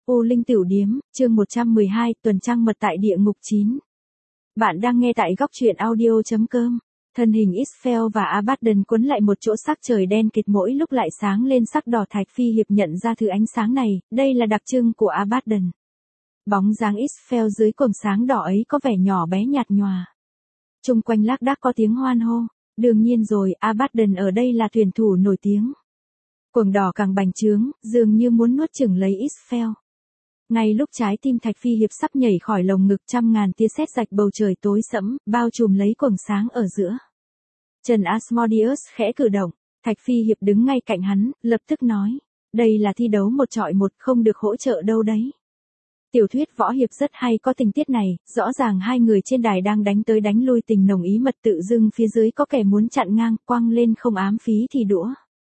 U Linh Tửu Điếm, chương 112, tuần trăng mật tại địa ngục 9. Bạn đang nghe tại góc truyện audio.com. Thân hình Israel và Abaddon cuốn lại một chỗ, sắc trời đen kịt mỗi lúc lại sáng lên sắc đỏ. Thạch Phi Hiệp nhận ra thứ ánh sáng này, đây là đặc trưng của Abaddon. Bóng dáng Israel dưới quầng sáng đỏ ấy có vẻ nhỏ bé nhạt nhòa. Chung quanh lác đác có tiếng hoan hô. Đương nhiên rồi, Abaddon ở đây là tuyển thủ nổi tiếng. Quầng đỏ càng bành trướng, dường như muốn nuốt chửng lấy Israel. Ngay lúc trái tim Thạch Phi Hiệp sắp nhảy khỏi lồng ngực, trăm ngàn tia sét rạch bầu trời tối sẫm, bao trùm lấy quầng sáng ở giữa. Trần Asmodeus khẽ cử động, Thạch Phi Hiệp đứng ngay cạnh hắn, lập tức nói, đây là thi đấu một chọi một, không được hỗ trợ đâu đấy. Tiểu thuyết võ hiệp rất hay có tình tiết này, rõ ràng hai người trên đài đang đánh tới đánh lui, tình nồng ý mật, tự dưng phía dưới có kẻ muốn chặn ngang, quăng lên không ám phí thì đũa.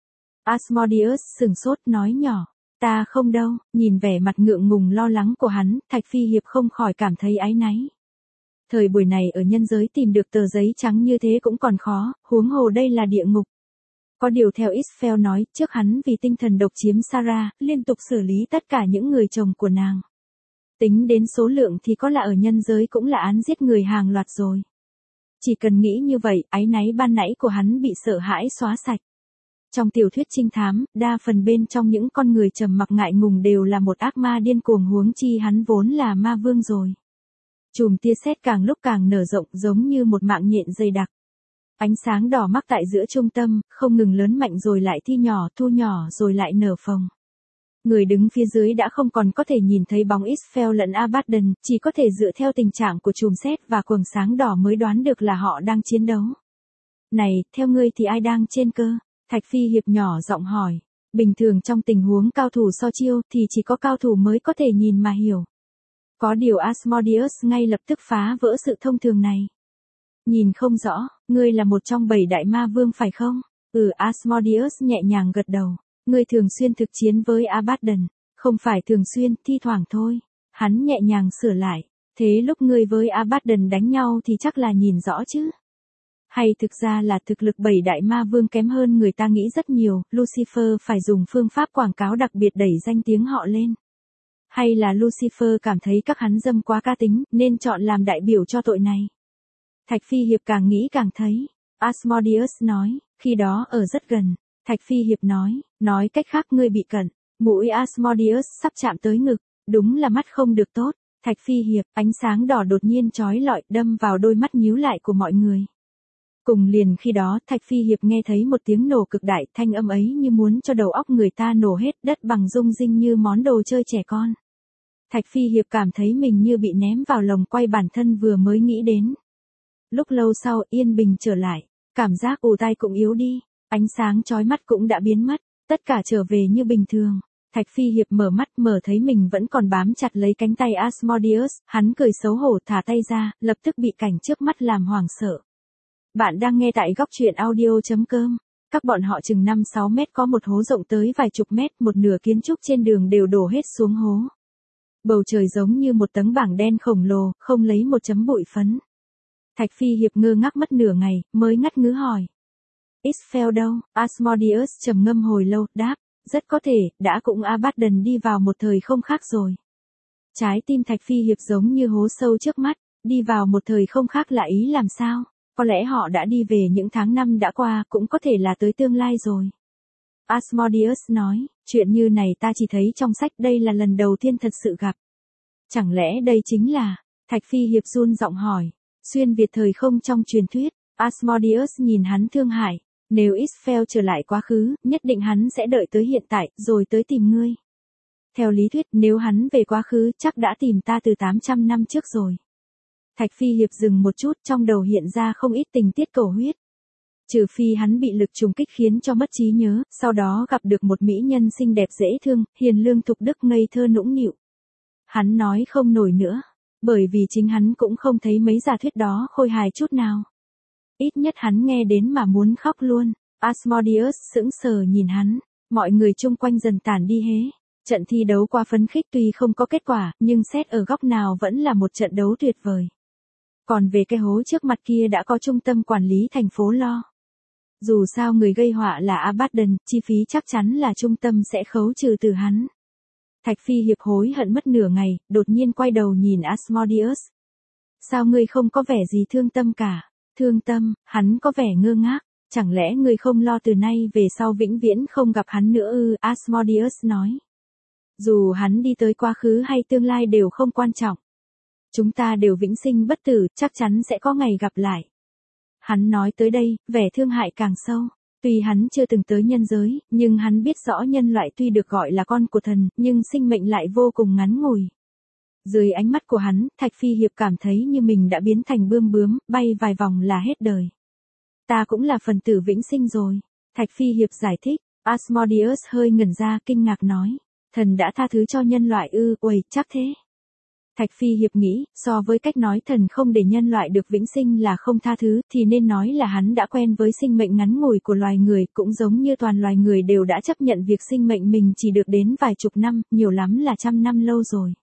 Asmodeus sừng sốt nói nhỏ, ta không đâu. Nhìn vẻ mặt ngượng ngùng lo lắng của hắn, Thạch Phi Hiệp không khỏi cảm thấy áy náy. Thời buổi này ở nhân giới tìm được tờ giấy trắng như thế cũng còn khó, huống hồ đây là địa ngục. Có điều theo Israel nói, trước hắn vì tinh thần độc chiếm Sarah, liên tục xử lý tất cả những người chồng của nàng. Tính đến số lượng thì có là ở nhân giới cũng là án giết người hàng loạt rồi. Chỉ cần nghĩ như vậy, áy náy ban nãy của hắn bị sợ hãi xóa sạch. Trong tiểu thuyết trinh thám, đa phần bên trong những con người trầm mặc ngại ngùng đều là một ác ma điên cuồng, huống chi hắn vốn là ma vương rồi. Chùm tia sét càng lúc càng nở rộng, giống như một mạng nhện dày đặc. Ánh sáng đỏ mắc tại giữa trung tâm, không ngừng lớn mạnh rồi lại thi nhỏ, thu nhỏ rồi lại nở phồng. Người đứng phía dưới đã không còn có thể nhìn thấy bóng Israel lẫn Abaddon, chỉ có thể dựa theo tình trạng của chùm sét và quầng sáng đỏ mới đoán được là họ đang chiến đấu. Này, theo ngươi thì ai đang trên cơ? Thạch Phi Hiệp nhỏ giọng hỏi. Bình thường trong tình huống cao thủ so chiêu thì chỉ có cao thủ mới có thể nhìn mà hiểu. Có điều Asmodeus ngay lập tức phá vỡ sự thông thường này. Nhìn không rõ, ngươi là một trong 7 đại ma vương phải không? Asmodeus nhẹ nhàng gật đầu. Ngươi thường xuyên thực chiến với Abaddon. Không phải thường xuyên, thi thoảng thôi. Hắn nhẹ nhàng sửa lại. Thế lúc ngươi với Abaddon đánh nhau thì chắc là nhìn rõ chứ? Hay thực ra là thực lực 7 đại ma vương kém hơn người ta nghĩ rất nhiều, Lucifer phải dùng phương pháp quảng cáo đặc biệt đẩy danh tiếng họ lên. Hay là Lucifer cảm thấy các hắn dâm quá cá tính, nên chọn làm đại biểu cho tội này. Thạch Phi Hiệp càng nghĩ càng thấy. Asmodeus nói, khi đó ở rất gần. Thạch Phi Hiệp nói cách khác ngươi bị cận. Mũi Asmodeus sắp chạm tới ngực, đúng là mắt không được tốt. Thạch Phi Hiệp, ánh sáng đỏ đột nhiên chói lọi đâm vào đôi mắt nhíu lại của mọi người. Cùng liền khi đó, Thạch Phi Hiệp nghe thấy một tiếng nổ cực đại, thanh âm ấy như muốn cho đầu óc người ta nổ hết, đất bằng rung rinh như món đồ chơi trẻ con. Thạch Phi Hiệp cảm thấy mình như bị ném vào lồng quay bản thân vừa mới nghĩ đến. Lúc lâu sau, yên bình trở lại, cảm giác ù tai cũng yếu đi, ánh sáng chói mắt cũng đã biến mất, tất cả trở về như bình thường. Thạch Phi Hiệp mở mắt, mở thấy mình vẫn còn bám chặt lấy cánh tay Asmodeus, hắn cười xấu hổ thả tay ra, lập tức bị cảnh trước mắt làm hoảng sợ. Bạn đang nghe tại góc truyện audio.com. Các bọn họ chừng 5-6 mét có một hố rộng tới vài chục mét, một nửa kiến trúc trên đường đều đổ hết xuống hố. Bầu trời giống như một tấm bảng đen khổng lồ, không lấy một chấm bụi phấn. Thạch Phi Hiệp ngơ ngác mất nửa ngày, mới ngắt ngứ hỏi. Israel đâu? Asmodeus trầm ngâm hồi lâu, đáp, rất có thể, đã cùng Abaddon đi vào một thời không khác rồi. Trái tim Thạch Phi Hiệp giống như hố sâu trước mắt, đi vào một thời không khác là ý làm sao? Có lẽ họ đã đi về những tháng năm đã qua, cũng có thể là tới tương lai rồi. Asmodeus nói, chuyện như này ta chỉ thấy trong sách, đây là lần đầu tiên thật sự gặp. Chẳng lẽ đây chính là, Thạch Phi Hiệp run giọng hỏi, xuyên việt thời không trong truyền thuyết. Asmodeus nhìn hắn thương hại, nếu Israel trở lại quá khứ, nhất định hắn sẽ đợi tới hiện tại, rồi tới tìm ngươi. Theo lý thuyết, nếu hắn về quá khứ, chắc đã tìm ta từ 800 năm trước rồi. Thạch Phi Hiệp dừng một chút, trong đầu hiện ra không ít tình tiết cầu huyết. Trừ phi hắn bị lực trùng kích khiến cho mất trí nhớ, sau đó gặp được một mỹ nhân xinh đẹp dễ thương, hiền lương thục đức ngây thơ nũng nịu. Hắn nói không nổi nữa, bởi vì chính hắn cũng không thấy mấy giả thuyết đó khôi hài chút nào. Ít nhất hắn nghe đến mà muốn khóc luôn. Asmodeus sững sờ nhìn hắn, mọi người chung quanh dần tản đi hế. Trận thi đấu qua phấn khích tuy không có kết quả, nhưng xét ở góc nào vẫn là một trận đấu tuyệt vời. Còn về cái hố trước mặt kia đã có trung tâm quản lý thành phố lo. Dù sao người gây họa là Abaddon, chi phí chắc chắn là trung tâm sẽ khấu trừ từ hắn. Thạch Phi Hiệp hối hận mất nửa ngày, đột nhiên quay đầu nhìn Asmodeus. Sao ngươi không có vẻ gì thương tâm cả? Thương tâm, hắn có vẻ ngơ ngác. Chẳng lẽ ngươi không lo từ nay về sau vĩnh viễn không gặp hắn nữa ư? Asmodeus nói. Dù hắn đi tới quá khứ hay tương lai đều không quan trọng. Chúng ta đều vĩnh sinh bất tử, chắc chắn sẽ có ngày gặp lại. Hắn nói tới đây, vẻ thương hại càng sâu. Tuy hắn chưa từng tới nhân giới, nhưng hắn biết rõ nhân loại tuy được gọi là con của thần, nhưng sinh mệnh lại vô cùng ngắn ngủi. Dưới ánh mắt của hắn, Thạch Phi Hiệp cảm thấy như mình đã biến thành bươm bướm, bay vài vòng là hết đời. Ta cũng là phần tử vĩnh sinh rồi. Thạch Phi Hiệp giải thích. Asmodeus hơi ngẩn ra kinh ngạc nói. Thần đã tha thứ cho nhân loại ư? Uầy, chắc thế. Thạch Phi Hiệp nghĩ, so với cách nói thần không để nhân loại được vĩnh sinh là không tha thứ, thì nên nói là hắn đã quen với sinh mệnh ngắn ngủi của loài người, cũng giống như toàn loài người đều đã chấp nhận việc sinh mệnh mình chỉ được đến vài chục năm, nhiều lắm là 100 năm lâu rồi.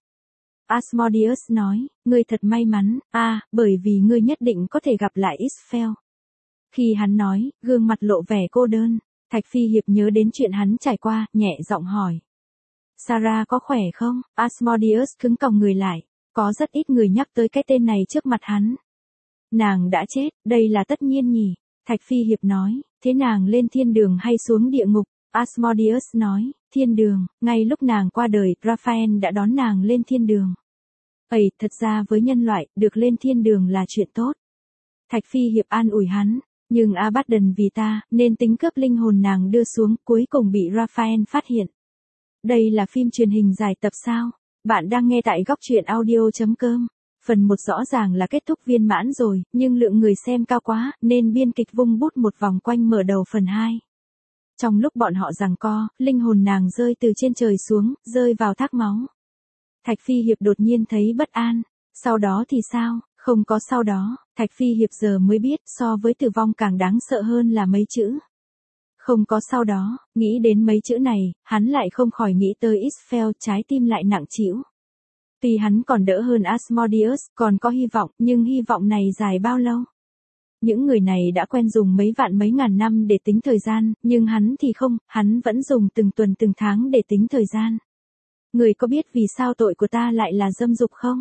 Asmodeus nói, ngươi thật may mắn, bởi vì ngươi nhất định có thể gặp lại Israfel. Khi hắn nói, gương mặt lộ vẻ cô đơn, Thạch Phi Hiệp nhớ đến chuyện hắn trải qua, nhẹ giọng hỏi. Sarah có khỏe không? Asmodeus cứng còng người lại, có rất ít người nhắc tới cái tên này trước mặt hắn. Nàng đã chết, đây là tất nhiên nhỉ? Thạch Phi Hiệp nói, thế nàng lên thiên đường hay xuống địa ngục? Asmodeus nói, thiên đường, ngay lúc nàng qua đời, Raphael đã đón nàng lên thiên đường. Thật ra với nhân loại, được lên thiên đường là chuyện tốt. Thạch Phi Hiệp an ủi hắn, nhưng Abaddon vì ta, nên tính cướp linh hồn nàng đưa xuống, cuối cùng bị Raphael phát hiện. Đây là phim truyền hình dài tập sao? Bạn đang nghe tại góc truyện audio.com. Phần 1 rõ ràng là kết thúc viên mãn rồi, nhưng lượng người xem cao quá, nên biên kịch vung bút một vòng quanh mở đầu phần 2. Trong lúc bọn họ giằng co, linh hồn nàng rơi từ trên trời xuống, rơi vào thác máu. Thạch Phi Hiệp đột nhiên thấy bất an. Sau đó thì sao? Không có sau đó, Thạch Phi Hiệp giờ mới biết so với tử vong càng đáng sợ hơn là mấy chữ. Không có sau đó, nghĩ đến mấy chữ này, hắn lại không khỏi nghĩ tới Israfel, trái tim lại nặng trĩu. Tuy hắn còn đỡ hơn Asmodeus, còn có hy vọng, nhưng hy vọng này dài bao lâu? Những người này đã quen dùng mấy vạn mấy ngàn năm để tính thời gian, nhưng hắn thì không, hắn vẫn dùng từng tuần từng tháng để tính thời gian. Người có biết vì sao tội của ta lại là dâm dục không?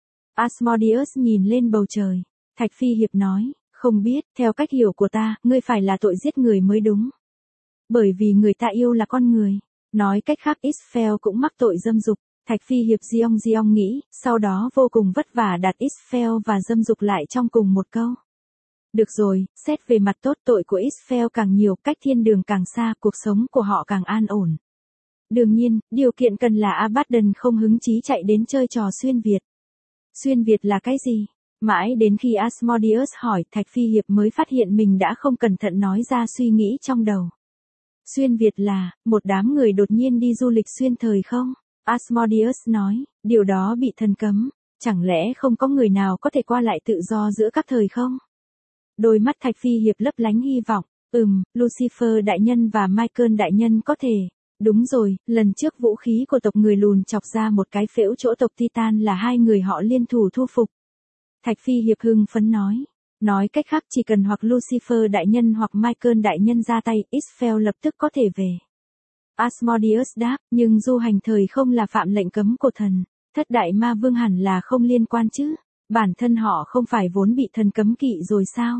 Asmodeus nhìn lên bầu trời. Thạch Phi Hiệp nói, không biết, theo cách hiểu của ta, ngươi phải là tội giết người mới đúng. Bởi vì người ta yêu là con người. Nói cách khác Israfel cũng mắc tội dâm dục. Thạch Phi Hiệp Giong nghĩ, sau đó vô cùng vất vả đặt Israfel và dâm dục lại trong cùng một câu. Được rồi, xét về mặt tốt tội của Israfel càng nhiều, cách thiên đường càng xa, cuộc sống của họ càng an ổn. Đương nhiên, điều kiện cần là Abaddon không hứng chí chạy đến chơi trò xuyên Việt. Xuyên Việt là cái gì? Mãi đến khi Asmodeus hỏi, Thạch Phi Hiệp mới phát hiện mình đã không cẩn thận nói ra suy nghĩ trong đầu. Xuyên Việt là, một đám người đột nhiên đi du lịch xuyên thời không? Asmodeus nói, điều đó bị thần cấm, chẳng lẽ không có người nào có thể qua lại tự do giữa các thời không? Đôi mắt Thạch Phi Hiệp lấp lánh hy vọng, Lucifer đại nhân và Michael đại nhân có thể. Đúng rồi, lần trước vũ khí của tộc người lùn chọc ra một cái phễu chỗ tộc Titan là hai người họ liên thủ thu phục. Thạch Phi Hiệp hưng phấn nói. Nói cách khác chỉ cần hoặc Lucifer đại nhân hoặc Michael đại nhân ra tay, Israfel lập tức có thể về. Asmodeus đáp, nhưng du hành thời không là phạm lệnh cấm của thần. Thất đại ma vương hẳn là không liên quan chứ. Bản thân họ không phải vốn bị thần cấm kỵ rồi sao?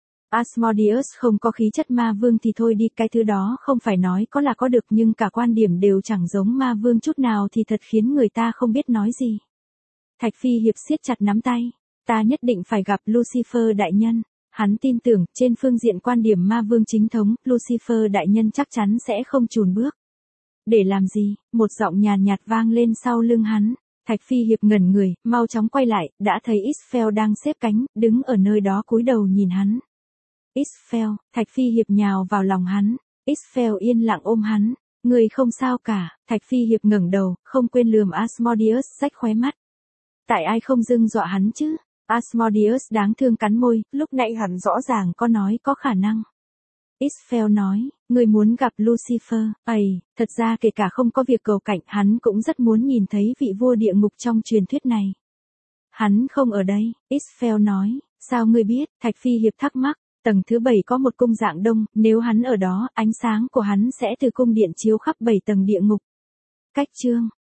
Asmodeus không có khí chất ma vương thì thôi đi, cái thứ đó không phải nói có là có được, nhưng cả quan điểm đều chẳng giống ma vương chút nào thì thật khiến người ta không biết nói gì. Thạch Phi Hiệp siết chặt nắm tay. Ta nhất định phải gặp Lucifer đại nhân. Hắn tin tưởng, trên phương diện quan điểm ma vương chính thống, Lucifer đại nhân chắc chắn sẽ không chùn bước. Để làm gì? Một giọng nhàn nhạt vang lên sau lưng hắn. Thạch Phi Hiệp ngẩn người, mau chóng quay lại, đã thấy Israfel đang xếp cánh, đứng ở nơi đó cúi đầu nhìn hắn. Israfel, Thạch Phi Hiệp nhào vào lòng hắn. Israfel yên lặng ôm hắn. Người không sao cả. Thạch Phi Hiệp ngẩng đầu, không quên lườm Asmodeus rách khóe mắt. Tại ai không dưng dọa hắn chứ? Asmodeus đáng thương cắn môi, lúc nãy hắn rõ ràng có nói có khả năng. Israfel nói, người muốn gặp Lucifer, thật ra kể cả không có việc cầu cạnh, hắn cũng rất muốn nhìn thấy vị vua địa ngục trong truyền thuyết này. Hắn không ở đây, Israfel nói, sao ngươi biết? Thạch Phi Hiệp thắc mắc, tầng thứ 7 có một cung dạng đông, nếu hắn ở đó, ánh sáng của hắn sẽ từ cung điện chiếu khắp 7 tầng địa ngục. Cách chương